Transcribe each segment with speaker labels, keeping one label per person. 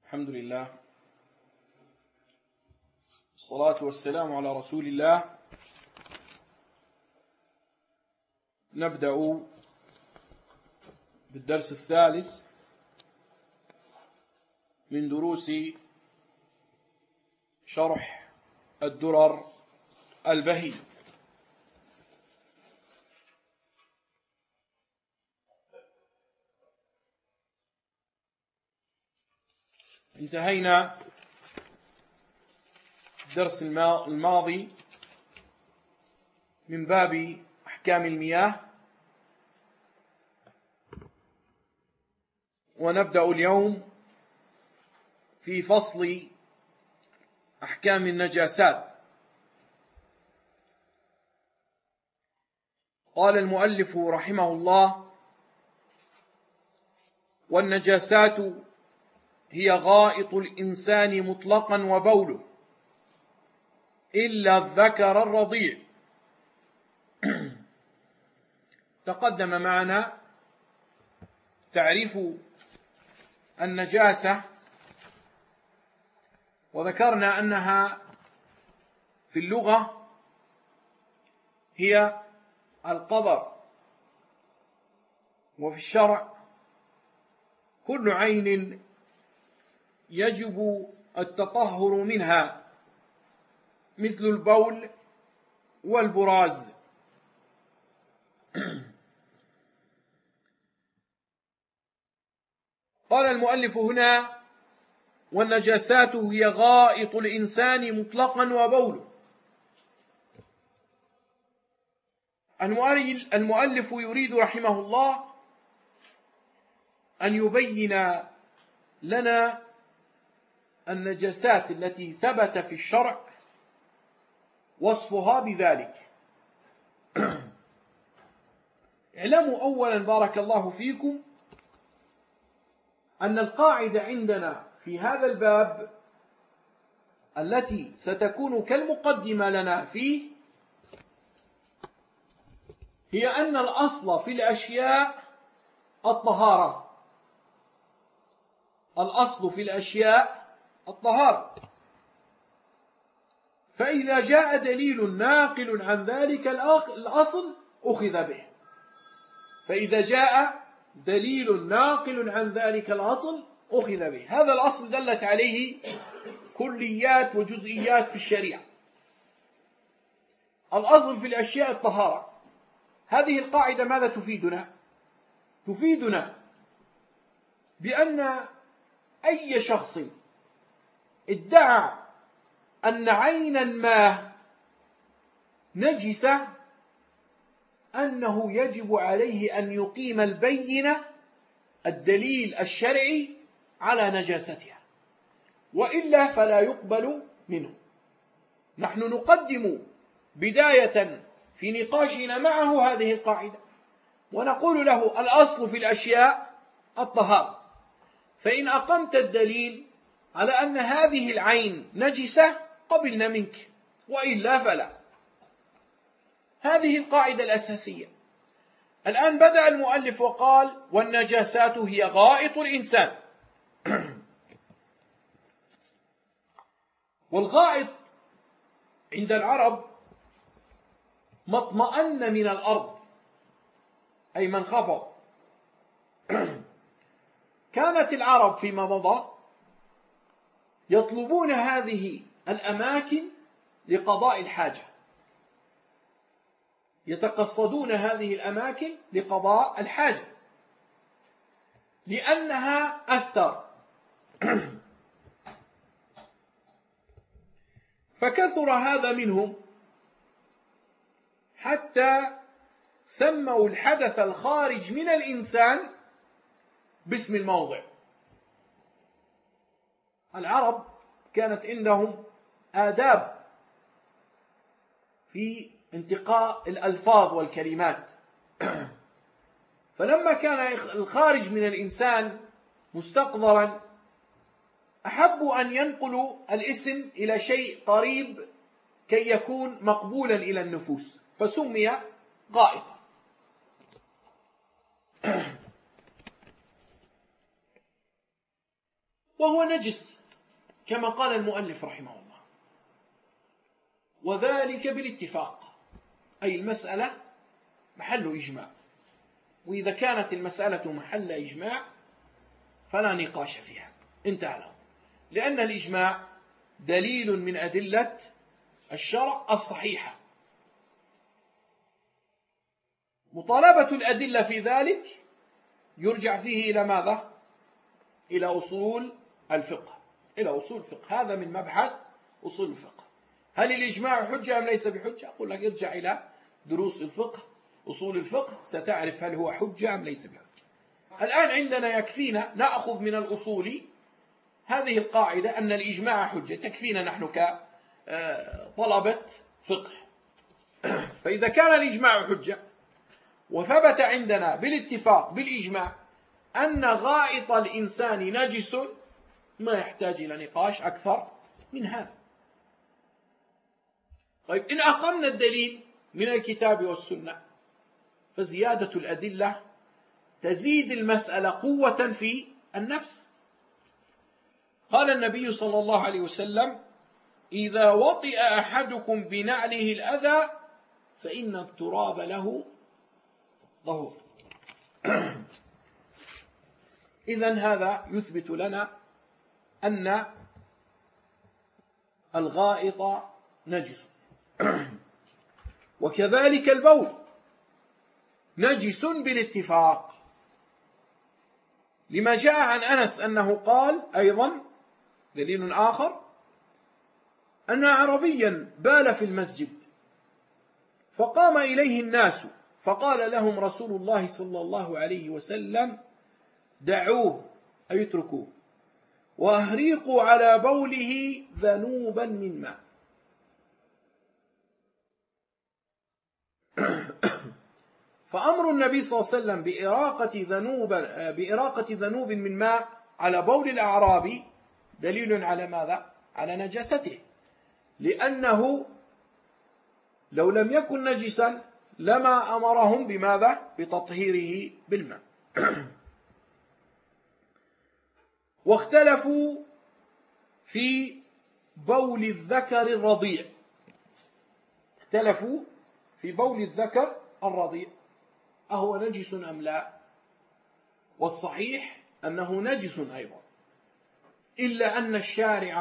Speaker 1: الحمد لله، الصلاة والسلام على رسول الله. نبدأ بالدرس الثالث من دروس شرح الدرر البهي. انتهينا الدرس الماضي من باب أحكام المياه، ونبدأ اليوم في فصل أحكام النجاسات. قال المؤلف رحمه الله: والنجاسات هي غائط الإنسان مطلقا وبوله إلا الذكر الرضيع. تقدم معنا تعريف النجاسة، وذكرنا أنها في اللغة هي القذر، وفي الشرع كل عين يجب التطهر منها مثل البول والبراز. قال المؤلف هنا: والنجاسات هي غائط الإنسان مطلقا وبوله. المؤلف يريد رحمه الله أن يبين لنا النجاسات التي ثبت في الشرع وصفها بذلك. اعلموا أولا بارك الله فيكم أن القاعدة عندنا في هذا الباب التي ستكون كالمقدمة لنا فيه هي أن الأصل في الأشياء الطهارة. الأصل في الأشياء الطهارة، فإذا جاء دليل ناقل عن ذلك الأصل أخذ به. فإذا جاء دليل ناقل عن ذلك الأصل أخذ به. هذا الأصل دلت عليه كليات وجزئيات في الشريعة. الأصل في الأشياء الطهارة. هذه القاعدة ماذا تفيدنا؟ تفيدنا بأن أي شخص ادعى أن عينا ما نجسة أنه يجب عليه أن يقيم البينة، الدليل الشرعي على نجاستها، وإلا فلا يقبل منه. نحن نقدم بداية في نقاشنا معه هذه القاعدة، ونقول له: الأصل في الأشياء الطهارة، فإن أقمت الدليل على أن هذه العين نجسة قبلنا منك، وإلا فلا. هذه القاعدة الأساسية. الآن بدأ المؤلف وقال: والنجاسات هي غائط الإنسان. والغائط عند العرب ما اطمأن من الأرض، أي من خفض. كانت العرب فيما مضى يطلبون هذه الأماكن لقضاء الحاجة، يتقصدون هذه الأماكن لقضاء الحاجة لأنها أستر. فكثر هذا منهم حتى سموا الحدث الخارج من الإنسان باسم الموضع. العرب كانت عندهم آداب في انتقاء الألفاظ والكلمات، فلما كان الخارج من الإنسان مستقذرا أحبوا أن ينقلوا الاسم إلى شيء قريب كي يكون مقبولا إلى النفوس، فسمي غائطا. وهو نجس كما قال المؤلف رحمه الله، وذلك بالاتفاق، أي المسألة محل إجماع، وإذا كانت المسألة محل إجماع فلا نقاش فيها، انتهى له، لأن الإجماع دليل من أدلة الشرع الصحيحة. مطالبة الأدلة في ذلك يرجع فيه إلى ماذا؟ إلى أصول الفقه، إلى أصول الفقه، هذا من مبحث أصول الفقه. هل الإجماع حجة أم ليس بحجة؟ أقول لك ارجع إلى دروس الفقه، أصول الفقه، ستعرف هل هو حجة أم ليس بحجة. الآن عندنا يكفينا نأخذ من الأصول هذه القاعدة أن الإجماع حجة، تكفينا نحن كطلبة فقه. فإذا كان الإجماع حجة وثبت عندنا بالاتفاق بالإجماع أن غائط الإنسان نجس، ما يحتاج إلى نقاش أكثر من هذا. طيب، إن أقمنا الدليل من الكتاب والسنة فزيادة الأدلة تزيد المسألة قوة في النفس. قال النبي صلى الله عليه وسلم: إذا وطئ أحدكم بنعله الأذى فإن التراب له طهور. إذن هذا يثبت لنا أن الغائط نجس. وكذلك البول نجس بالاتفاق، لما جاء عن أنس أنه قال أيضا دليل آخر أن أعرابيا بال في المسجد فقام إليه الناس فقال لهم رسول الله صلى الله عليه وسلم: دعوه أي اتركوه وأهريقوا على بوله ذنوبا من ماء. فأمر النبي صلى الله عليه وسلم بإراقة ذنوب من ماء على بول الأعرابي دليل على ماذا؟ على نجاسته، لأنه لو لم يكن نجسا لما أمرهم بماذا؟ بتطهيره بالماء. واختلفوا في بول الذكر الرضيع، اختلفوا في بول الذكر الرضيع أهو نجس أم لا؟ والصحيح أنه نجس أيضا، إلا أن الشارع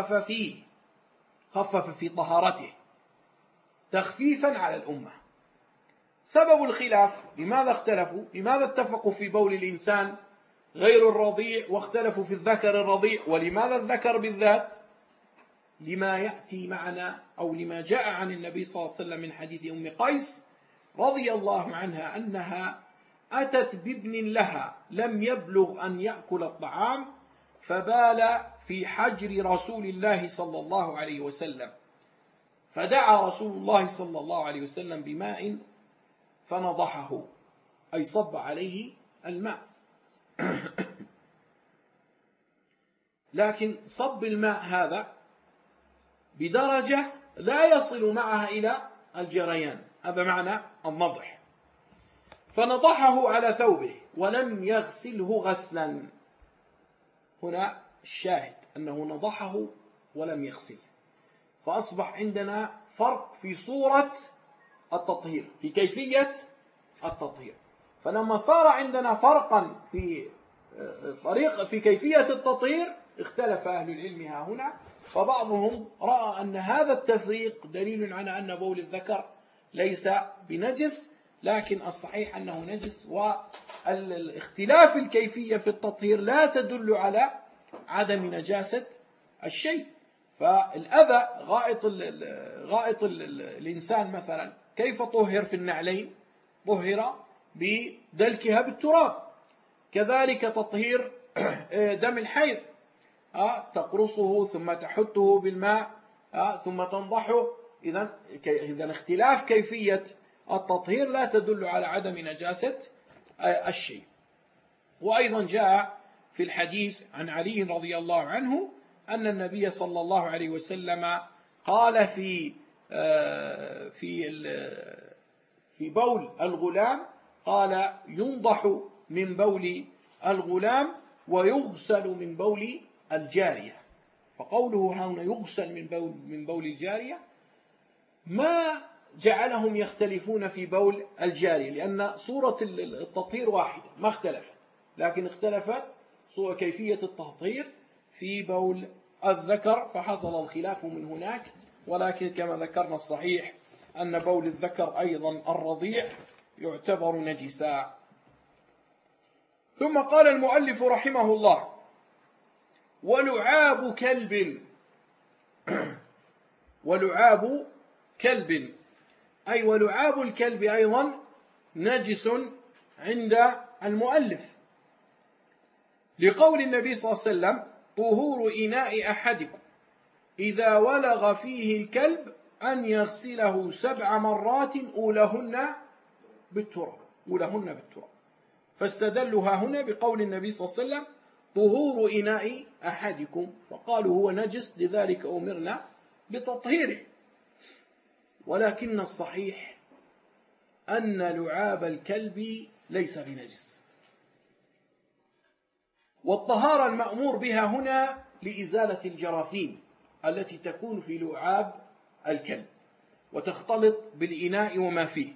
Speaker 1: خفف في طهارته تخفيفا على الأمة. سبب الخلاف لماذا اختلفوا؟ لماذا اتفقوا في بول الإنسان غير الرضيع واختلفوا في الذكر الرضيع؟ ولماذا الذكر بالذات؟ لما يأتي معنا أو لما جاء عن النبي صلى الله عليه وسلم من حديث أم قيس رضي الله عنها أنها أتت بابن لها لم يبلغ أن يأكل الطعام فبال في حجر رسول الله صلى الله عليه وسلم، فدعا رسول الله صلى الله عليه وسلم بماء فنضحه، أي صب عليه الماء. لكن صب الماء هذا بدرجة لا يصل معها إلى الجريان، هذا معنى النضح، فنضحه على ثوبه ولم يغسله غسلا. هنا الشاهد أنه نضحه ولم يغسله، فأصبح عندنا فرق في صورة التطهير، في كيفية التطهير. فلما صار عندنا فرقا في كيفية التطهير اختلف أهل العلم هنا، فبعضهم رأى أن هذا التفريق دليل على أن بول الذكر ليس بنجس، لكن الصحيح أنه نجس، والاختلاف الكيفية في التطهير لا تدل على عدم نجاسة الشيء. فالأذى غائط الإنسان مثلا كيف طهر في النعلين؟ طهر بدلكها بالتراب. كذلك تطهير دم الحيض، تقرصه ثم تحته بالماء ثم تنضحه. إذن اختلاف كيفية التطهير لا تدل على عدم نجاسة الشيء. وأيضا جاء في الحديث عن علي رضي الله عنه أن النبي صلى الله عليه وسلم قال في بول الغلام، قال: ينضح من بول الغلام ويغسل من بول الجارية. فقوله هنا يغسل من بول الجارية ما جعلهم يختلفون في بول الجارية، لأن صورة التطهير واحدة ما اختلفت، لكن اختلفت كيفية التطهير في بول الذكر، فحصل الخلاف من هناك. ولكن كما ذكرنا الصحيح أن بول الذكر أيضا الرضيع يعتبر نجسا. ثم قال المؤلف رحمه الله: ولعاب كلب ولعاب كلب، أي ولعاب الكلب أيضا نجس عند المؤلف، لقول النبي صلى الله عليه وسلم: طهور إناء أحدكم إذا ولغ فيه الكلب أن يغسله 7 مرات أولهن بالتراب. فاستدلها هنا بقول النبي صلى الله عليه وسلم: طهور إناء أحدكم، فقالوا هو نجس لذلك أمرنا بتطهيره. ولكن الصحيح أن لعاب الكلب ليس بنجس، والطهارة المأمور بها هنا لإزالة الجراثيم التي تكون في لعاب الكلب وتختلط بالإناء وما فيه.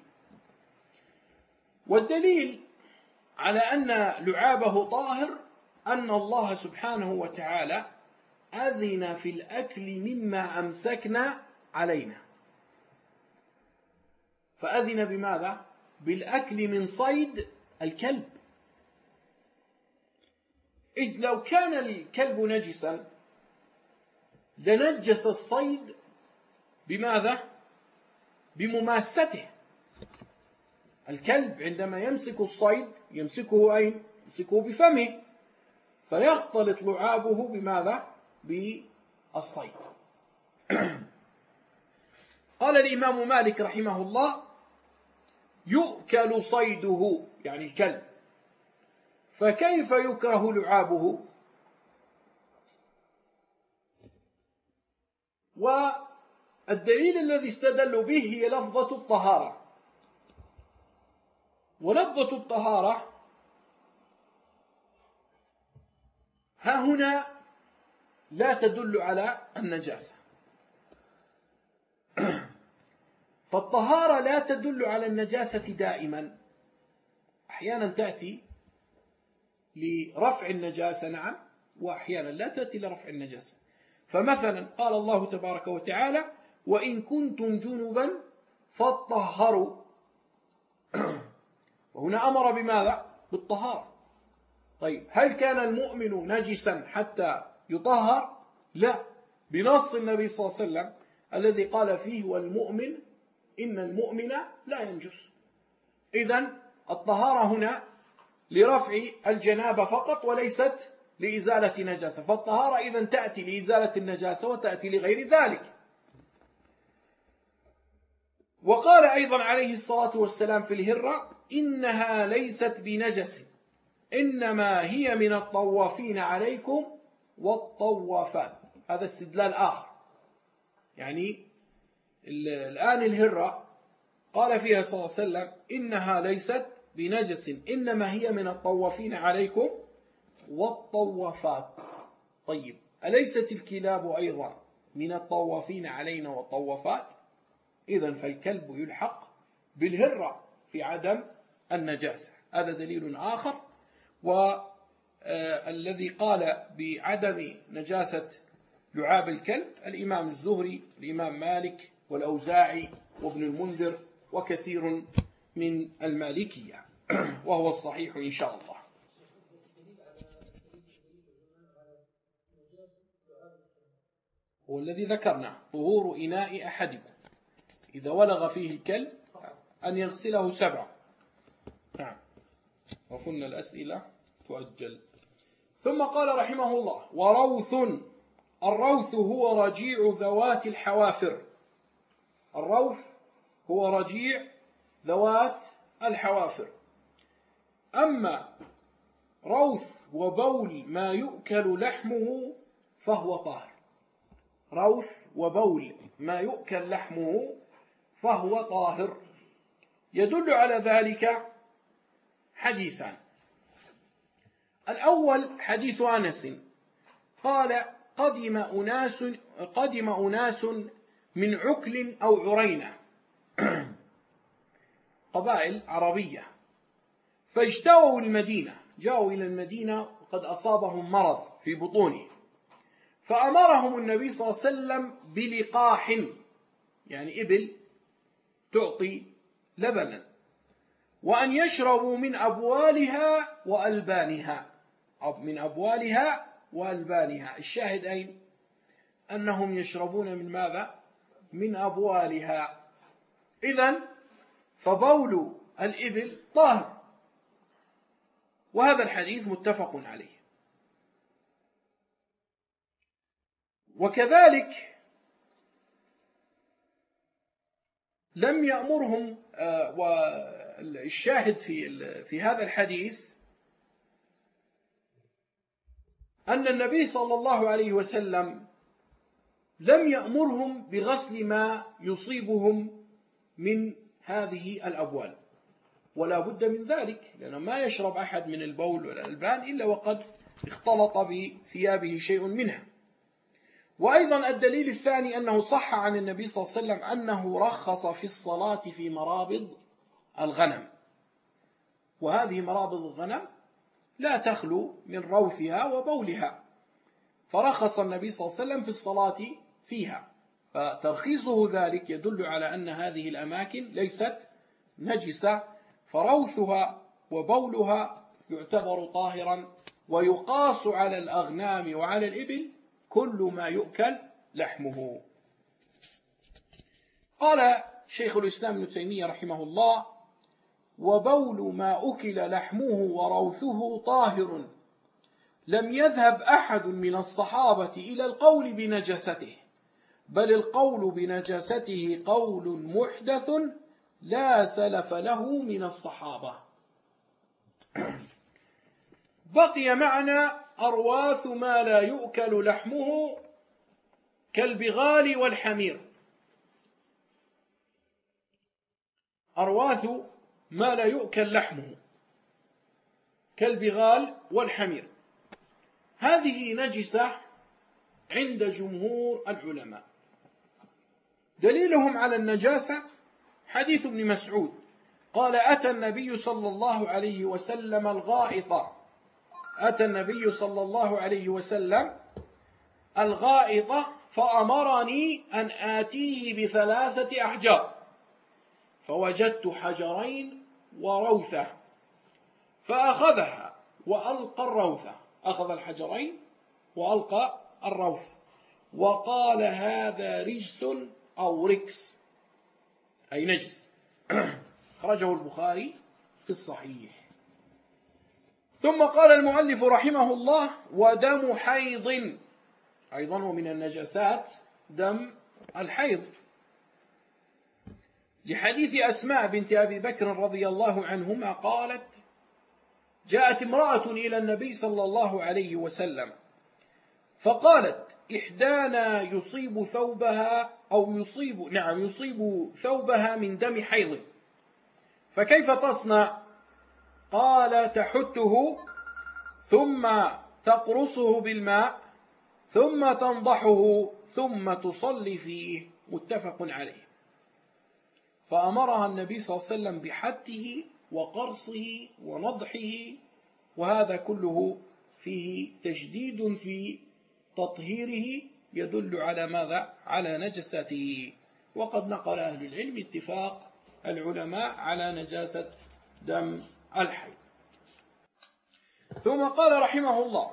Speaker 1: والدليل على أن لعابه طاهر أن الله سبحانه وتعالى أذن في الأكل مما أمسكنا علينا، فأذن بماذا؟ بالأكل من صيد الكلب. إذ لو كان الكلب نجسا لنجس الصيد بماذا؟ بمماسته. الكلب عندما يمسك الصيد يمسكه أين؟ يمسكه بفمه، فيختلط لعابه بماذا؟ بالصيد. قال الإمام مالك رحمه الله: يؤكل صيده، يعني الكلب، فكيف يكره لعابه؟ والدليل الذي استدلوا به هي لفظة الطهارة، ولفظة الطهارة ها هنا لا تدل على النجاسة، فالطهارة لا تدل على النجاسة دائما، أحيانا تأتي لرفع النجاسة نعم، وأحيانا لا تأتي لرفع النجاسة. فمثلا قال الله تبارك وتعالى: وإن كنتم جنبا فاطهروا، وهنا أمر بماذا؟ بالطهارة. طيب هل كان المؤمن نجسا حتى يطهر؟ لا، بنص النبي صلى الله عليه وسلم الذي قال فيه: والمؤمن إن المؤمن لا ينجس. إذن الطهارة هنا لرفع الجنابة فقط وليست لإزالة نجاسة، فالطهارة إذن تأتي لإزالة النجاسة وتأتي لغير ذلك. وقال أيضا عليه الصلاة والسلام في الهرة: إنها ليست بنجس إنما هي من الطوافين عليكم والطوافات. هذا استدلال آخر، يعني الآن الهرة قال فيها صلى الله عليه وسلم: إنها ليست بنجس إنما هي من الطوافين عليكم والطوافات. طيب أليست الكلاب أيضا من الطوافين علينا والطوافات؟ إذن فالكلب يلحق بالهرة في عدم النجاسة. هذا دليل آخر. والذي قال بعدم نجاسة لعاب الكلب الإمام الزهري، الإمام مالك، والأوزاعي، وابن المنذر، وكثير من المالكية، وهو الصحيح إن شاء الله. هو الذي ذكرنا: طهور إناء أحدكم إذا ولغ فيه الكلب أن يغسله 7. نعم، وقلنا الأسئلة تؤجل. ثم قال رحمه الله: وروث. الروث هو رجيع ذوات الحوافر. الروث هو رجيع ذوات الحوافر. أما روث وبول ما يؤكل لحمه فهو طاهر. روث وبول ما يؤكل لحمه فهو طاهر. يدل على ذلك حديثان. الأول حديث أنس قال قدم أناس من عكل أو عرينة، قبائل عربية، فاجتووا المدينة، جاءوا إلى المدينة وقد أصابهم مرض في بطونه، فأمرهم النبي صلى الله عليه وسلم بلقاح، يعني إبل تعطي لبنا، وأن يشربوا من أبوالها وألبانها، من أبوالها وألبانها. الشاهد أين؟ أنهم يشربون من ماذا؟ من أبوالها. إذن فبول الإبل طاهر، وهذا الحديث متفق عليه. وكذلك لم يأمرهم، والشاهد في هذا الحديث أن النبي صلى الله عليه وسلم لم يأمرهم بغسل ما يصيبهم من هذه الأبوال، ولا بد من ذلك، لأن ما يشرب أحد من البول والألبان إلا وقد اختلط بثيابه شيء منها. وأيضا الدليل الثاني أنه صح عن النبي صلى الله عليه وسلم أنه رخص في الصلاة في مرابض الغنم، وهذه مرابض الغنم لا تخلو من روثها وبولها، فرخص النبي صلى الله عليه وسلم في الصلاة فيها، فترخيصه ذلك يدل على أن هذه الأماكن ليست نجسة، فروثها وبولها يعتبر طاهرا، ويقاس على الأغنام وعلى الإبل كل ما يؤكل لحمه. قال شيخ الإسلام ابن تيمية رحمه الله: وبول ما أكل لحمه وروثه طاهر، لم يذهب أحد من الصحابة إلى القول بنجاسته، بل القول بنجاسته قول محدث لا سلف له من الصحابة. بقي معنا أرواث ما لا يؤكل لحمه كالبغال والحمير. أرواث ما لا يؤكل لحمه كالبغال والحمير، هذه نجسة عند جمهور العلماء. دليلهم على النجاسة حديث ابن مسعود قال: أتى النبي صلى الله عليه وسلم الغائط، أتى النبي صلى الله عليه وسلم الغائط فأمرني أن آتيه ب3 أحجار، فوجدت حجرين وروثة، فأخذها وألقى الروثة، أخذ الحجرين وألقى الروثة، وقال: هذا رجس أو ركس، أي نجس. خرجه البخاري في الصحيح. ثم قال المؤلف رحمه الله: ودم حيض، أيضا ومن النجاسات دم الحيض، لحديث أسماء بنت أبي بكر رضي الله عنهما قالت: جاءت امرأة إلى النبي صلى الله عليه وسلم فقالت: إحدانا يصيب ثوبها يصيب ثوبها من دم حيض، فكيف تصنع؟ قال: تحته ثم تقرصه بالماء ثم تنضحه ثم تصلي فيه، متفق عليه. فأمرها النبي صلى الله عليه وسلم بحته وقرصه ونضحه، وهذا كله فيه تجديد في تطهيره يدل على ماذا؟ على نجسته. وقد نقل أهل العلم اتفاق العلماء على نجاسة دم الحيض. ثم قال رحمه الله: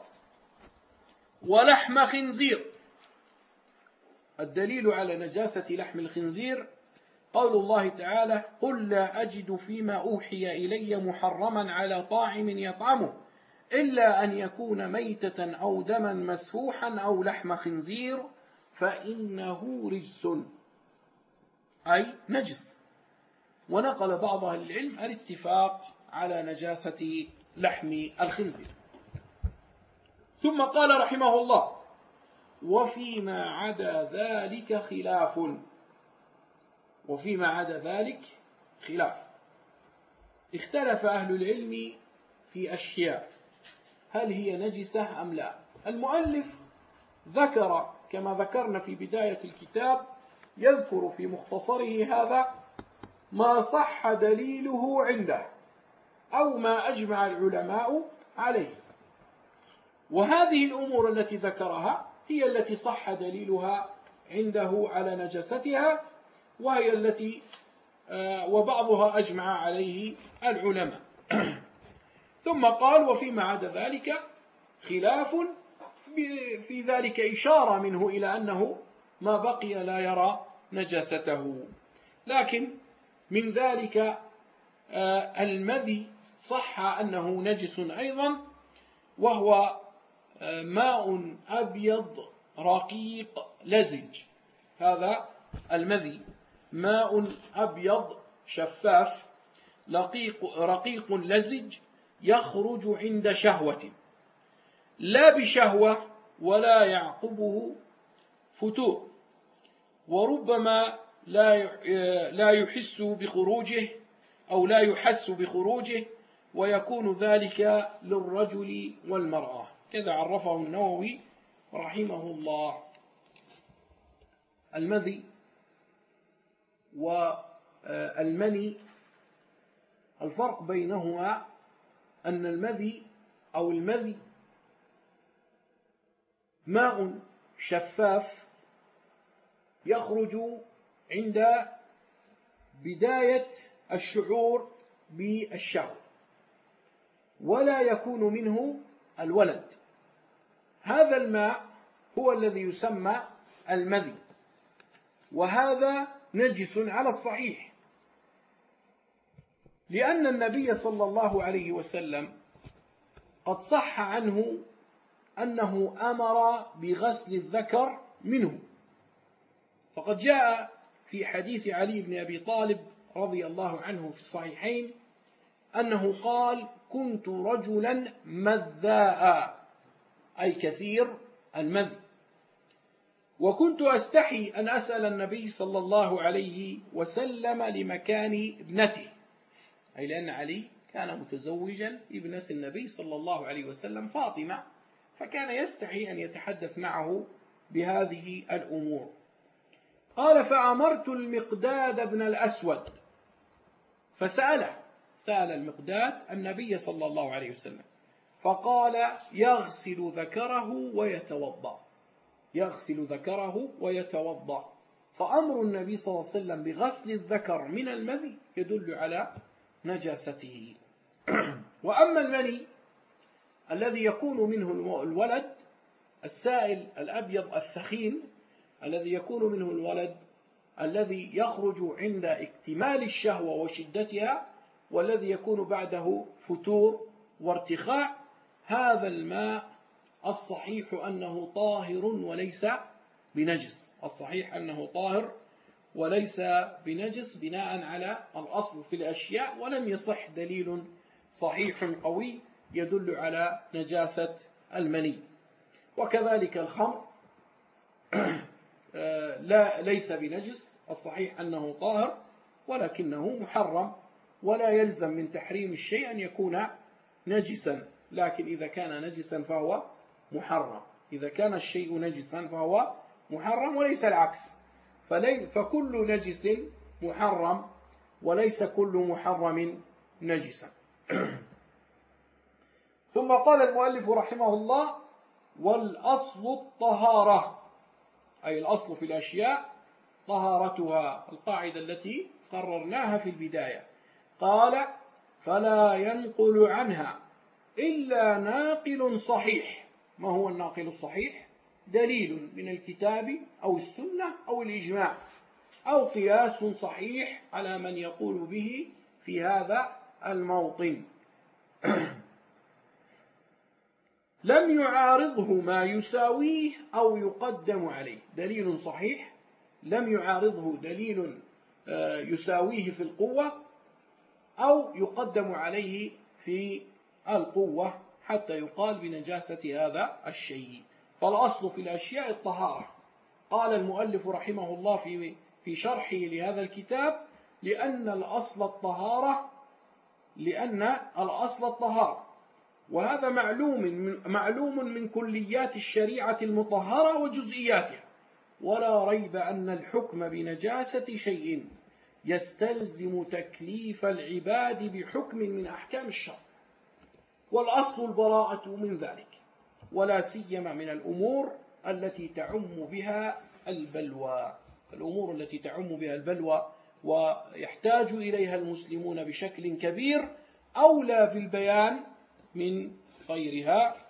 Speaker 1: ولحم خنزير. الدليل على نجاسة لحم الخنزير قول الله تعالى: قل لا أجد فيما أوحي إلي محرما على طاعم يطعمه إلا أن يكون ميتة أو دما مسفوحا أو لحم خنزير فإنه رجس، أي نجس. ونقل بعض أهل العلم الاتفاق على نجاسة لحم الخنزير. ثم قال رحمه الله: وفيما عدا ذلك خلاف. وفيما عدا ذلك خلاف، اختلف أهل العلم في أشياء، هل هي نجسة أم لا؟ المؤلف ذكر كما ذكرنا في بداية الكتاب، يذكر في مختصره هذا ما صح دليله عنده أو ما أجمع العلماء عليه. وهذه الأمور التي ذكرها هي التي صح دليلها عنده على نجاستها، وهي التي وبعضها أجمع عليه العلماء. ثم قال: وفيما عدا ذلك خلاف، في ذلك إشارة منه إلى أنه ما بقي لا يرى نجاسته. لكن من ذلك المذي صح أنه نجس أيضا، وهو ماء أبيض رقيق لزج. هذا المذي ماء أبيض شفاف رقيق لزج يخرج عند شهوة، لا بشهوة ولا يعقبه فتور، وربما لا يحس بخروجه أو لا يحس بخروجه، ويكون ذلك للرجل والمرأة، كذا عرفه النووي رحمه الله. المذي والمني الفرق بينهما أن المذي ماء شفاف يخرج عند بداية الشعور بالشهوة، ولا يكون منه الولد. هذا الماء هو الذي يسمى المذي، وهذا نجس على الصحيح، لأن النبي صلى الله عليه وسلم قد صح عنه أنه أمر بغسل الذكر منه. فقد جاء في حديث علي بن أبي طالب رضي الله عنه في الصحيحين أنه قال: كنت رجلا مذاء، أي كثير المذي، وكنت أستحي أن أسأل النبي صلى الله عليه وسلم لمكان ابنته، أي لأن علي كان متزوجا ابنة النبي صلى الله عليه وسلم فاطمة، فكان يستحي أن يتحدث معه بهذه الأمور. قال: فأمرت المقداد بن الأسود سأل المقداد النبي صلى الله عليه وسلم، فقال: يغسل ذكره ويتوضأ. فأمر النبي صلى الله عليه وسلم بغسل الذكر من المذي يدل على نجاسته. وأما المني الذي يكون منه الولد السائل الأبيض الثخين، الذي يكون منه الولد الذي يخرج عند اكتمال الشهوة وشدتها، والذي يكون بعده فتور وارتخاء، هذا الماء الصحيح أنه طاهر وليس بنجس. بناء على الأصل في الأشياء، ولم يصح دليل صحيح قوي يدل على نجاسة المني. وكذلك الخمر ليس بنجس، الصحيح أنه طاهر ولكنه محرم، ولا يلزم من تحريم الشيء أن يكون نجسا، لكن إذا كان نجسا فهو محرم. إذا كان الشيء نجسا فهو محرم وليس العكس، فكل نجس محرم وليس كل محرم نجسا. ثم قال المؤلف رحمه الله: والأصل الطهارة، أي الأصل في الأشياء طهارتها، القاعدة التي قررناها في البداية. قال: فلا ينقل عنها إلا ناقل صحيح. ما هو الناقل الصحيح؟ دليل من الكتاب أو السنة أو الإجماع أو قياس صحيح على من يقول به في هذا الموطن. لم يعارضه ما يساويه أو يقدم عليه. دليل صحيح لم يعارضه دليل يساويه في القوة أو يقدم عليه في القوة حتى يقال بنجاسة هذا الشيء. فالأصل في الأشياء الطهارة. قال المؤلف رحمه الله في شرحه لهذا الكتاب: لأن الأصل الطهارة، وهذا معلوم من كليات الشريعة المطهرة وجزئياتها، ولا ريب أن الحكم بنجاسة شيء يستلزم تكليف العباد بحكم من أحكام الشرع، والأصل البراءة من ذلك، ولا سيما من الأمور التي تعم بها البلوى، ويحتاج إليها المسلمون بشكل كبير، أولى بالبيان من غيرها.